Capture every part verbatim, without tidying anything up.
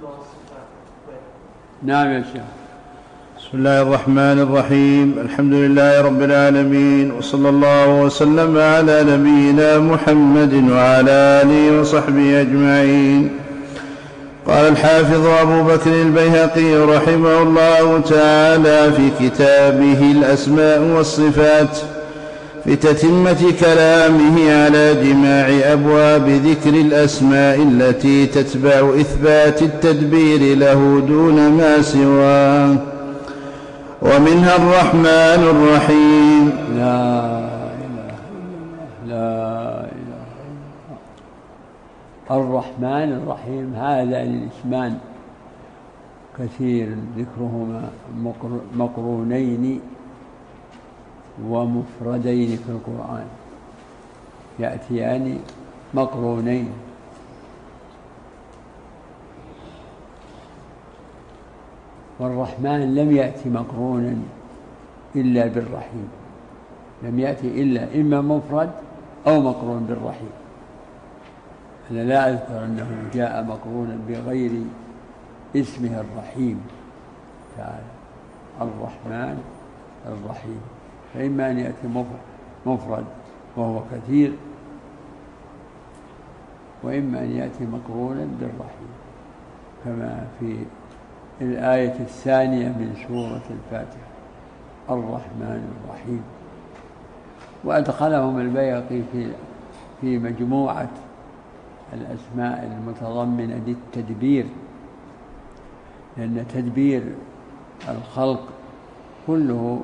نعم يا شيخ. بسم الله الرحمن الرحيم. الحمد لله رب العالمين، وصلى الله وسلم على نبينا محمد وعلى آله وصحبه أجمعين. قال الحافظ أبو بكر البيهقي رحمه الله تعالى في كتابه الأسماء والصفات في تتمة كلامه على جماع أبواب ذكر الأسماء التي تتبع إثبات التدبير له دون ما سواه، ومنها الرحمن الرحيم. لا إله إلا الله، لا إله إلا الله. الرحمن الرحيم هذان الاسمان كثير ذكرهما مقرونين ومفردين في القرآن، يأتيان مقرونين، والرحمن لم يأتي مقرونا إلا بالرحيم، لم يأتي إلا إما مفرد أو مقرون بالرحيم. أنا لا أذكر أنه جاء مقرونا بغير اسمه الرحيم تعالى، الرحمن الرحيم. فإما أن يأتي مفرد وهو كثير، وإما أن يأتي مقرونا بالرحيم، كما في الآية الثانية من سورة الفاتحة، الرحمن الرحيم. وأدخلهم البيهقي في في مجموعة الأسماء المتضمنة للتدبير، لأن تدبير الخلق كله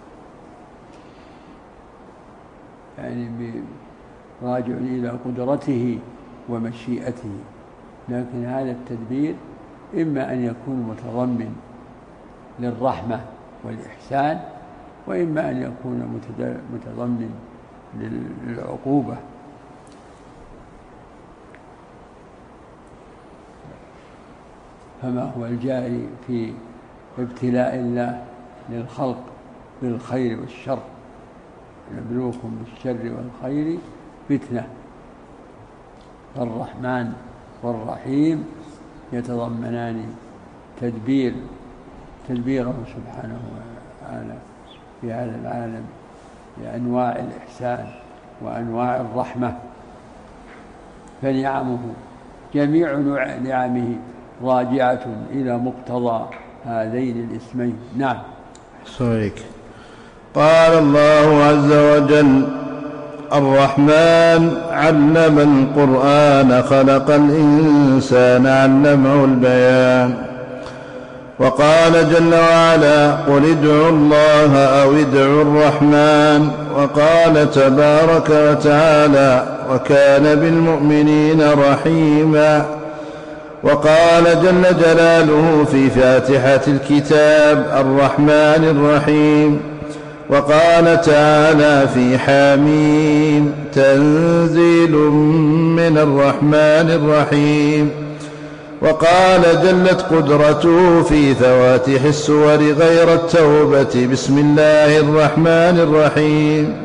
يعني راجع إلى قدرته ومشيئته، لكن هذا التدبير إما أن يكون متضمن للرحمة والإحسان، وإما أن يكون متضمن للعقوبة. فما هو الجاري في ابتلاء الله للخلق بالخير والشر، نبلوكم بالشر والخير فتنة. الرحمن والرحيم يتضمنان تدبير تدبيره سبحانه وتعالى في هذا العالم بأنواع الإحسان وأنواع الرحمة. فنعمه جميع نعمه راجعة إلى مقتضى هذين الاسمين. نعم. صحيح. قال الله عز وجل: الرحمن علم القرآن خلق الإنسان علمه البيان. وقال جل وعلا: قل ادعوا الله أو ادعوا الرحمن. وقال تبارك وتعالى: وكان بالمؤمنين رحيما. وقال جل جلاله في فاتحة الكتاب: الرحمن الرحيم. وقال تعالى في حاميم: تنزيل من الرحمن الرحيم. وقال جلت قدرته في فواتح السور غير التوبة: بسم الله الرحمن الرحيم.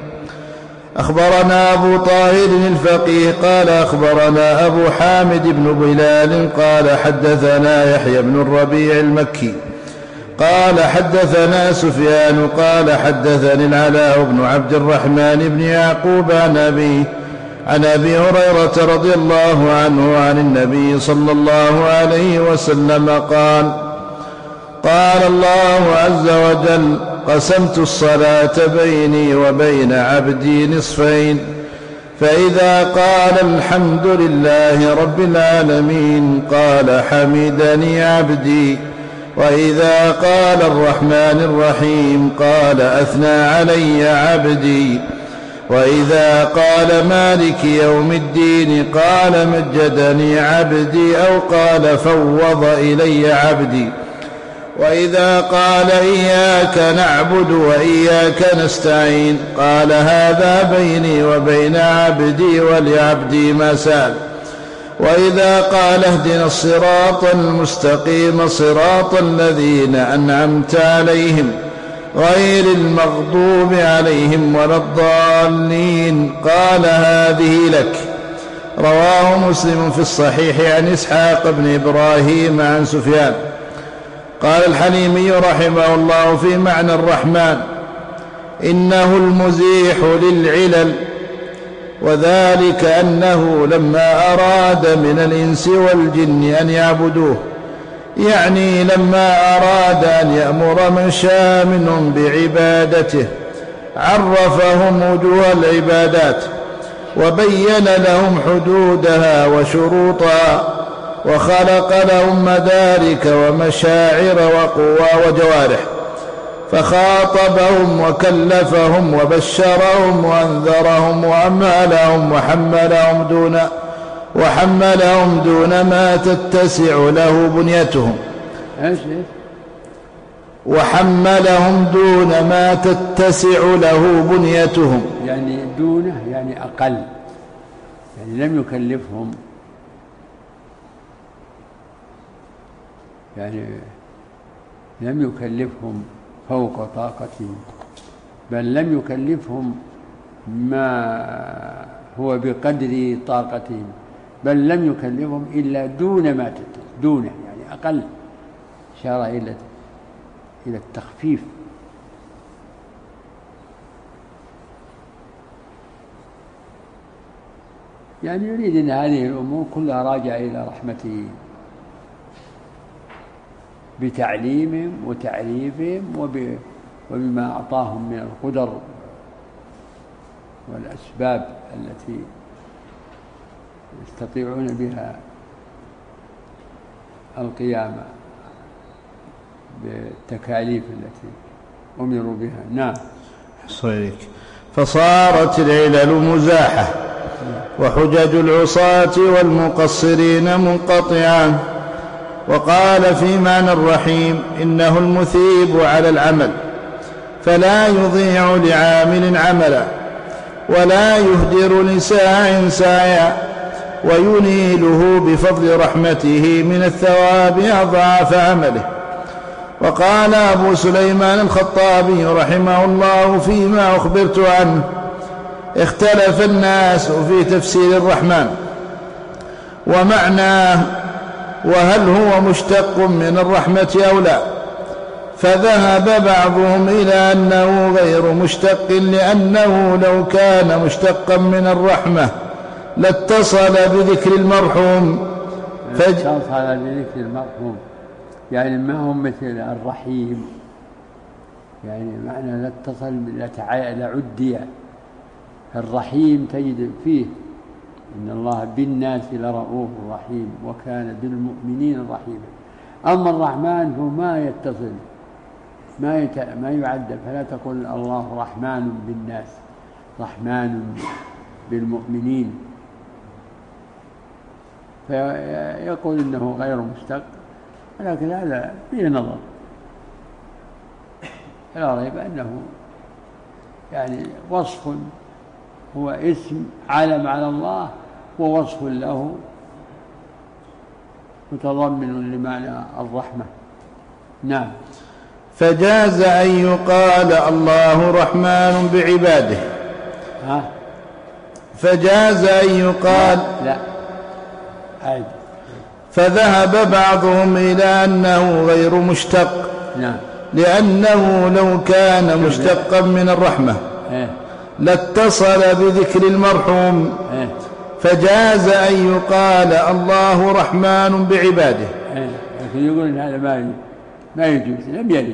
أخبرنا أبو طاهر الفقيه قال أخبرنا أبو حامد بن بلال قال حدثنا يحيى بن الربيع المكي قال حدثنا سفيان قال حدثني العلاء بن عبد الرحمن بن يعقوب عن أبيه عن أبي هريرة رضي الله عنه عن النبي صلى الله عليه وسلم قال: قال الله عز وجل: قسمت الصلاة بيني وبين عبدي نصفين، فإذا قال الحمد لله رب العالمين قال حمدني عبدي، وإذا قال الرحمن الرحيم قال أثنى علي عبدي، وإذا قال مالك يوم الدين قال مجدني عبدي أو قال فوض إلي عبدي، وإذا قال إياك نعبد وإياك نستعين قال هذا بيني وبين عبدي ولعبدي ما سأل، وإذا قال اهدنا الصراط المستقيم صراط الذين أنعمت عليهم غير المغضوب عليهم ولا الضالين قال هذه لك، رواه مسلم في الصحيح عن إسحاق بن إبراهيم عن سفيان. قال الحليمي رحمه الله في معنى الرحمن: إنه المزيح للعلل، وذلك أنه لما أراد من الإنس والجن أن يعبدوه، يعني لما أراد أن يأمر من شاء منهم بعبادته عرفهم وجوه العبادات وبين لهم حدودها وشروطها، وخلق لهم مدارك ومشاعر وقوى وجوارح، فخاطبهم وكلفهم وبشرهم وأنذرهم وأمهلهم وحملهم دون وحملهم دون ما تتسع له بنيتهم وحملهم دون ما تتسع له بنيتهم يعني دونه يعني أقل، يعني لم يكلفهم، يعني لم يكلفهم فوق طاقتهم، بل لم يكلفهم ما هو بقدر طاقتهم، بل لم يكلفهم إلا دون ما تتسع، دونه يعني أقل، إشارة إلى إلى التخفيف. يعني يريد أن هذه الأمور كلها راجعة إلى رحمته بتعليمهم وتعريفهم وبما أعطاهم من القدر والأسباب التي يستطيعون بها القيامة بالتكاليف التي أمروا بها. نعم. صحيح. فصارت العلل مزاحة وحجج العصاة والمقصرين منقطعان. وقال في معنى الرحيم: إنه المثيب على العمل، فلا يضيع لعامل عملا، ولا يهدر لساع سعيا، وينيله بفضل رحمته من الثواب أضعاف عمله. وقال أبو سليمان الخطابي رحمه الله فيما أخبرت عنه: اختلف الناس في تفسير الرحمن ومعناه، وهل هو مشتق من الرحمة أو لا، فذهب بعضهم إلى أنه غير مشتق، لأنه لو كان مشتقا من الرحمة لاتصل بذكر المرحوم فج... اتصل بذكر المرحوم، يعني ما هو مثل الرحيم، يعني معنى لاتصل لعدي. الرحيم تجد فيه إن الله بالناس لرؤوف رحيم وكان بالمؤمنين رحيما. أما الرحمن هو ما يتصل، ما يت... ما يعد، فلا تقل الله رحمن بالناس، رحمن بالمؤمنين، فيقول إنه غير مشتق، ولكن هذا فيه نظر، لا ريب أنه يعني وصف، هو اسم علم على الله ووصف له متضمن لمعنى الرحمة. نعم. فجاز أن يقال الله رحمن بعباده. ها؟ فجاز أن يقال لا, لا. عادي. فذهب بعضهم إلى أنه غير مشتق. نعم. لأنه لو كان مشتقا من الرحمة لاتصل بذكر المرحوم، فجاز أن يقال الله رحمن بعباده. لكن يقول إن هذا ما ما يجوز، لم يرد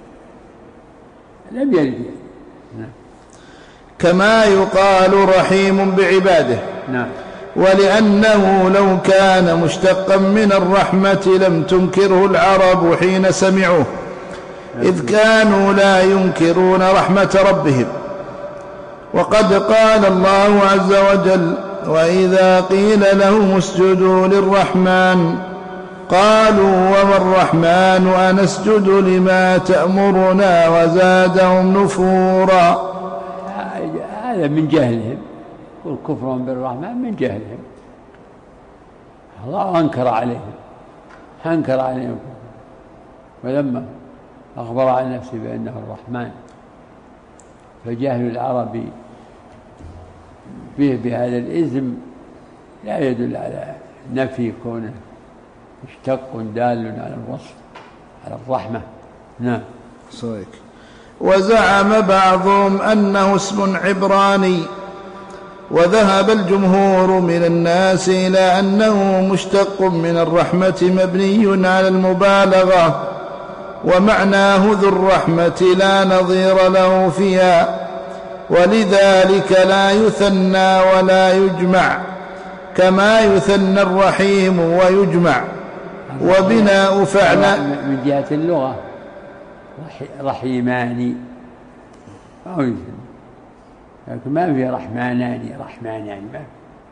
لم يرد يعني. كما يقال رحيم بعباده. نعم. ولأنه لو كان مشتقا من الرحمة لم تنكره العرب حين سمعوه، إذ كانوا لا ينكرون رحمة ربهم. وقد قال الله عز وجل: وإذا قيل لهم اسجدوا للرحمن قالوا وما الرحمن أنسجد لما تأمرنا وزادهم نفورا. هذا من جهلهم، والكفر بالرحمن من جهلهم، الله أنكر عليهم أنكر عليهم ولما أخبر عن نفسه بأنه الرحمن، فجهل العرب به بهذا الإثم لا يدل على نفي كونه مشتق دال على الوصف على الرحمة. نعم. صحيح. وزعم بعضهم أنه اسم عبراني، وذهب الجمهور من الناس إلى أنه مشتق من الرحمة مبني على المبالغة، ومعناه ذو الرحمة لا نظير له فيها، ولذلك لا يثنى ولا يجمع كما يثنى الرحيم ويجمع. وبناء فعل من جهة اللغة رحيماني أو يثنى، لكن ما في رحمانان رحمانان ما في.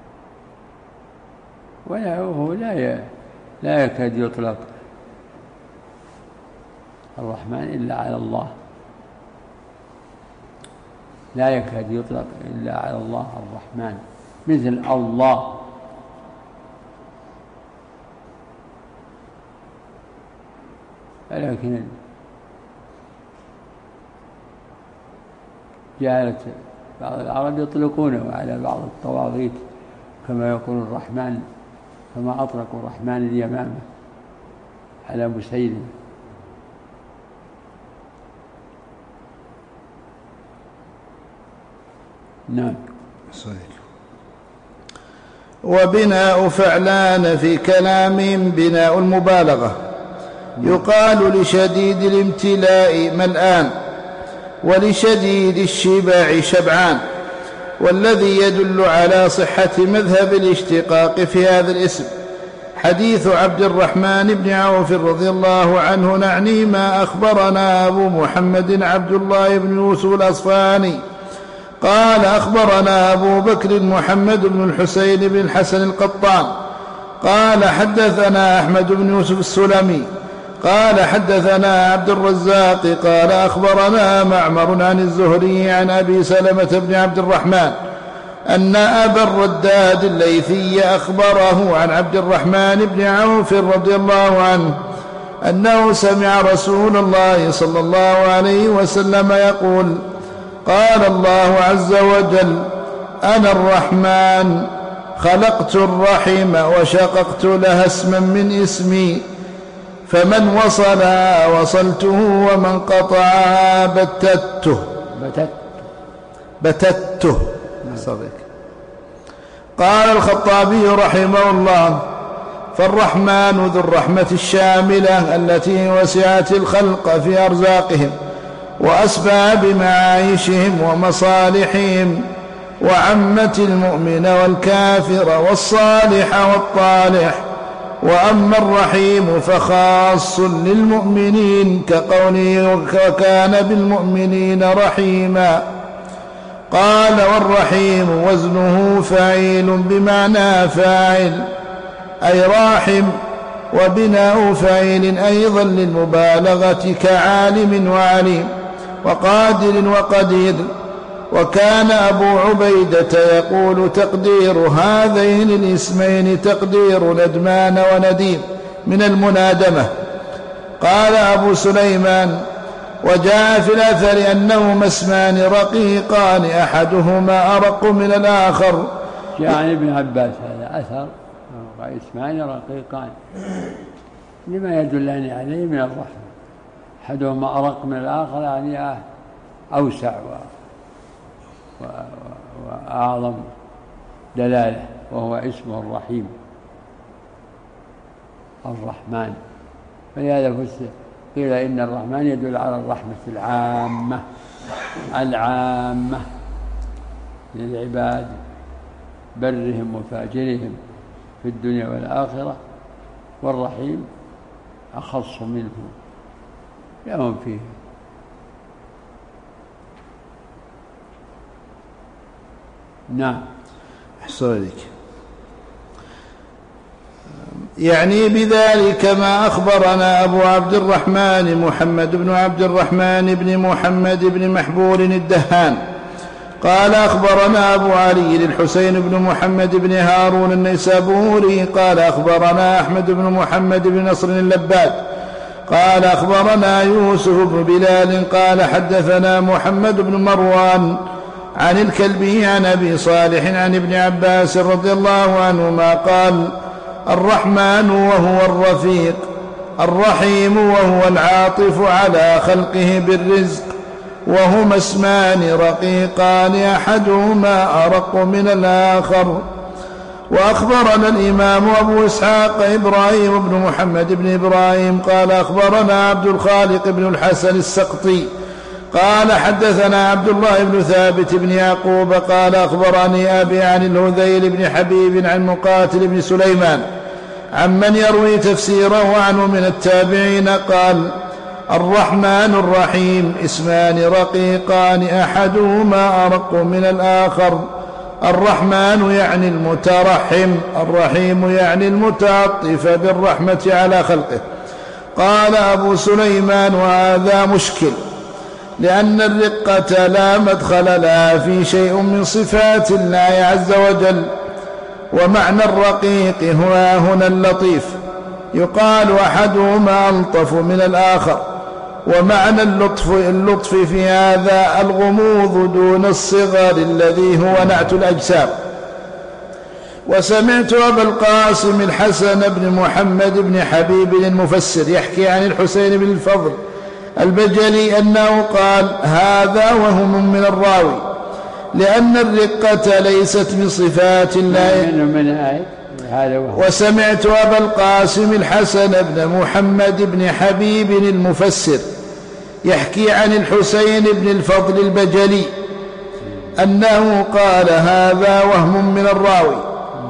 ولا هو لا لا يكاد يطلق الرحمن إلا على الله، لا يكاد يطلق إلا على الله الرحمن، مثل الله. لكن جعلت بعض العرب يطلقونه على بعض الطواغيت، كما يقول الرحمن، كما أطلقوا الرحمن اليمامة على مسيلمة. نعم. صحيح. وبناء فعلان في كلامهم بناء المبالغة، يقال لشديد الامتلاء ملآن، ولشديد الشباع شبعان، والذي يدل على صحة مذهب الاشتقاق في هذا الاسم حديث عبد الرحمن بن عوف رضي الله عنه، نعني ما أخبرنا أبو محمد عبد الله بن يوسف الأصفهاني قال أخبرنا أبو بكر محمد بن الحسين بن الحسن القطان قال حدثنا أحمد بن يوسف السلمي قال حدثنا عبد الرزاق قال أخبرنا معمر عن الزهري عن أبي سلمة بن عبد الرحمن أن أبا الرداد الليثي أخبره عن عبد الرحمن بن عوف رضي الله عنه أنه سمع رسول الله صلى الله عليه وسلم يقول قال الله عز وجل أنا الرحمن خلقت الرحم وشققت لها اسما من اسمي، فمن وصلها وصلته ومن قطعها بتته بتت بتته صدق. قال الخطابي رحمه الله فالرحمن ذو الرحمة الشاملة التي وسعت الخلق في أرزاقهم وأسبى بمعايشهم ومصالحهم، وعمت المؤمن والكافر والصالح والطالح. وأما الرحيم فخاص للمؤمنين كقوله وكان بالمؤمنين رحيما. قال والرحيم وزنه فعيل بمعنى فاعل أي راحم، وبناء فعيل أيضا للمبالغة كعالم وعليم وقادر وقدير. وكان أبو عبيدة يقول تقدير هذين الاسمين تقدير ندمان ونديم من المنادمة. قال أبو سليمان وجاء في الأثر أنهما اسمان رقيقان أحدهما أرق من الآخر. جاء عن ابن عباس هذا أثر اسمان رقيقان لما يدلني عليه من الرحمة، أحدهما أرق من الآخر يعني أوسع و وأعظم دلالة، وهو اسمه الرحيم الرحمن. فلهذا قيل إن الرحمن يدل على الرحمة العامة العامة للعباد برهم وفاجرهم في الدنيا والآخرة، والرحيم أخص منه لهم فيه. نعم. أحسن. يعني بذلك ما أخبرنا أبو عبد الرحمن محمد بن عبد الرحمن بن محمد بن محبور الدهان قال أخبرنا أبو علي الحسين بن محمد بن هارون النيسابوري قال أخبرنا أحمد بن محمد بن نصر اللباد قال أخبرنا يوسف بن بلال قال حدثنا محمد بن مروان عن الكلبي عن أبي صالح عن ابن عباس رضي الله عنهما قال: الرحمن وهو الرفيق، الرحيم وهو العاطف على خلقه بالرزق، وهما اسمان رقيقان أحدهما أرق من الآخر. وأخبرنا الإمام أبو إسحاق إبراهيم بن محمد بن إبراهيم قال: أخبرنا عبد الخالق بن الحسن السقطي قال: حدثنا عبد الله بن ثابت بن يعقوب قال: أخبرني أبي عن الهذيل بن حبيب عن مقاتل بن سليمان عمن يروي تفسيره عنه من التابعين قال: الرحمن الرحيم اسمان رقيقان أحدهما أرق من الآخر. الرحمن يعني المترحم، الرحيم يعني المتعطف بالرحمة على خلقه. قال أبو سليمان: وهذا مشكل، لأن الرقة لا مدخل لها في شيء من صفات الله عز وجل، ومعنى الرقيق هو هنا اللطيف، يقال أحدهما ألطف من الآخر، ومعنى اللطف, اللطف في هذا الغموض دون الصغر الذي هو نعت الأجسام. وسمعت أبا القاسم الحسن بن محمد بن حبيب المفسر يحكي عن الحسين بن الفضل البجلي أنه قال: هذا وهم من الراوي، لأن الرقة ليست من صفات الله. وسمعت أبا القاسم الحسن بن محمد بن حبيب المفسر يحكي عن الحسين بن الفضل البجلي أنه قال: هذا وهم من الراوي،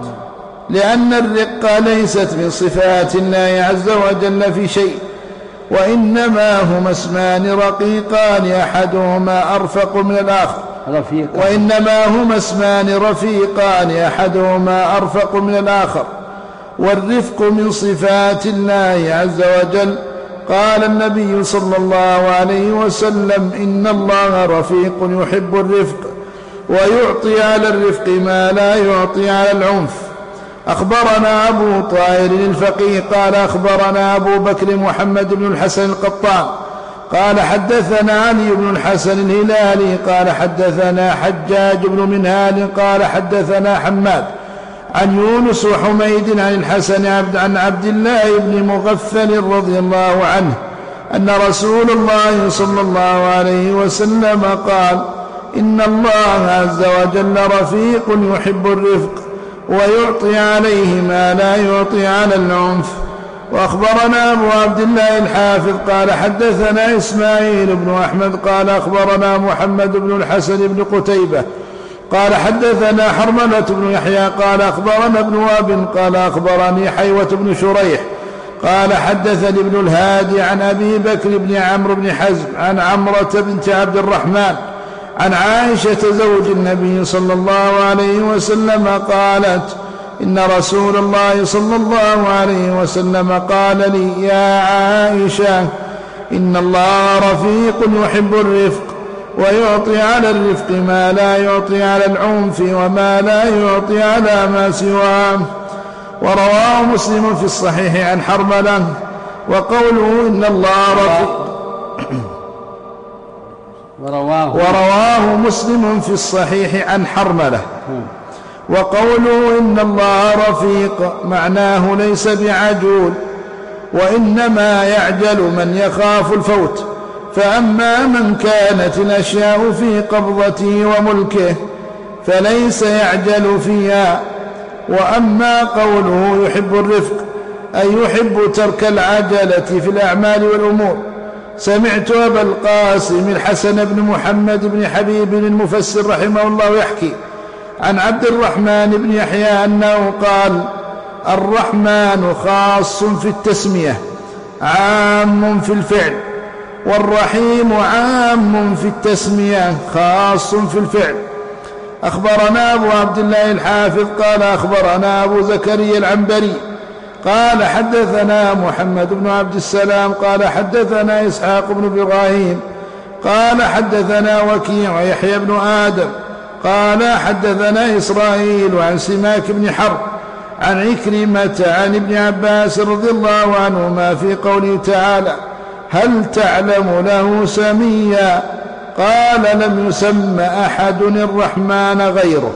لأن الرقة ليست من صفات الله عز وجل في شيء، وإنما هما اسمان رقيقان أحدهما أرفق من الآخر رفيق. وإنما هما اسمان رفيقان أحدهما أرفق من الآخر، والرفق من صفات الله عز وجل. قال النبي صلى الله عليه وسلم: إن الله رفيق يحب الرفق، ويعطي على الرفق ما لا يعطي على العنف. أخبرنا أبو طاهر الفقيه قال: أخبرنا أبو بكر محمد بن الحسن القطان قال: حدثنا علي بن الحسن الهلالي قال: حدثنا حجاج بن منهال قال: حدثنا حماد عن يونس وحميد عن الحسن عن عبد الله بن مغفل رضي الله عنه أن رسول الله صلى الله عليه وسلم قال: إن الله عز وجل رفيق يحب الرفق، ويعطي عليه ما لا يعطي على العنف. وأخبرنا أبو عبد الله الحافظ قال: حدثنا إسماعيل بن أحمد قال: أخبرنا محمد بن الحسن بن قتيبة قال: حدثنا حرملة بن يحيى قال: أخبرنا ابن وهب قال: أخبرني حيوة بن شريح قال: حدثني ابن الهادي عن أبي بكر بن عمرو بن حزم عن عمرة بنت عبد الرحمن عن عائشة زوج النبي صلى الله عليه وسلم قالت: إن رسول الله صلى الله عليه وسلم قال لي: يا عائشة، إن الله رفيق يحب الرفق، ويعطي على الرفق ما لا يعطي على العنف، وما لا يعطي على ما سواه. ورواه مسلم في الصحيح عن حرملة. وقوله إن الله رفيق ورواه, ورواه مسلم في الصحيح عن حرملة. وقوله إن الله رفيق معناه ليس بعجول، وإنما يعجل من يخاف الفوت. فأما من كانت الأشياء في قبضته وملكه فليس يعجل فيها. وأما قوله يحب الرفق أي يحب ترك العجلة في الأعمال والأمور. سمعت أبا القاسم الحسن بن محمد بن حبيب المفسر رحمه الله يحكي عن عبد الرحمن بن يحيى أنه قال: الرحمن خاص في التسمية عام في الفعل، والرحيم عام في التسمية خاص في الفعل. أخبرنا أبو عبد الله الحافظ قال: أخبرنا أبو زكريا العنبري قال: حدثنا محمد بن عبد السلام قال: حدثنا إسحاق بن إبراهيم قال: حدثنا وكيع ويحيى بن آدم قال: حدثنا إسرائيل عن سماك بن حرب عن عكرمة عن ابن عباس رضي الله عنهما في قوله تعالى: هل تعلم له سميا؟ قال لم يسم أحد الرحمن غيره.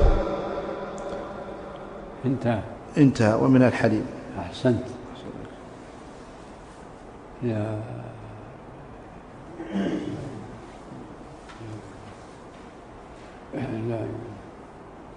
انتهى انتهى. ومن الحليم. أحسنت يا لا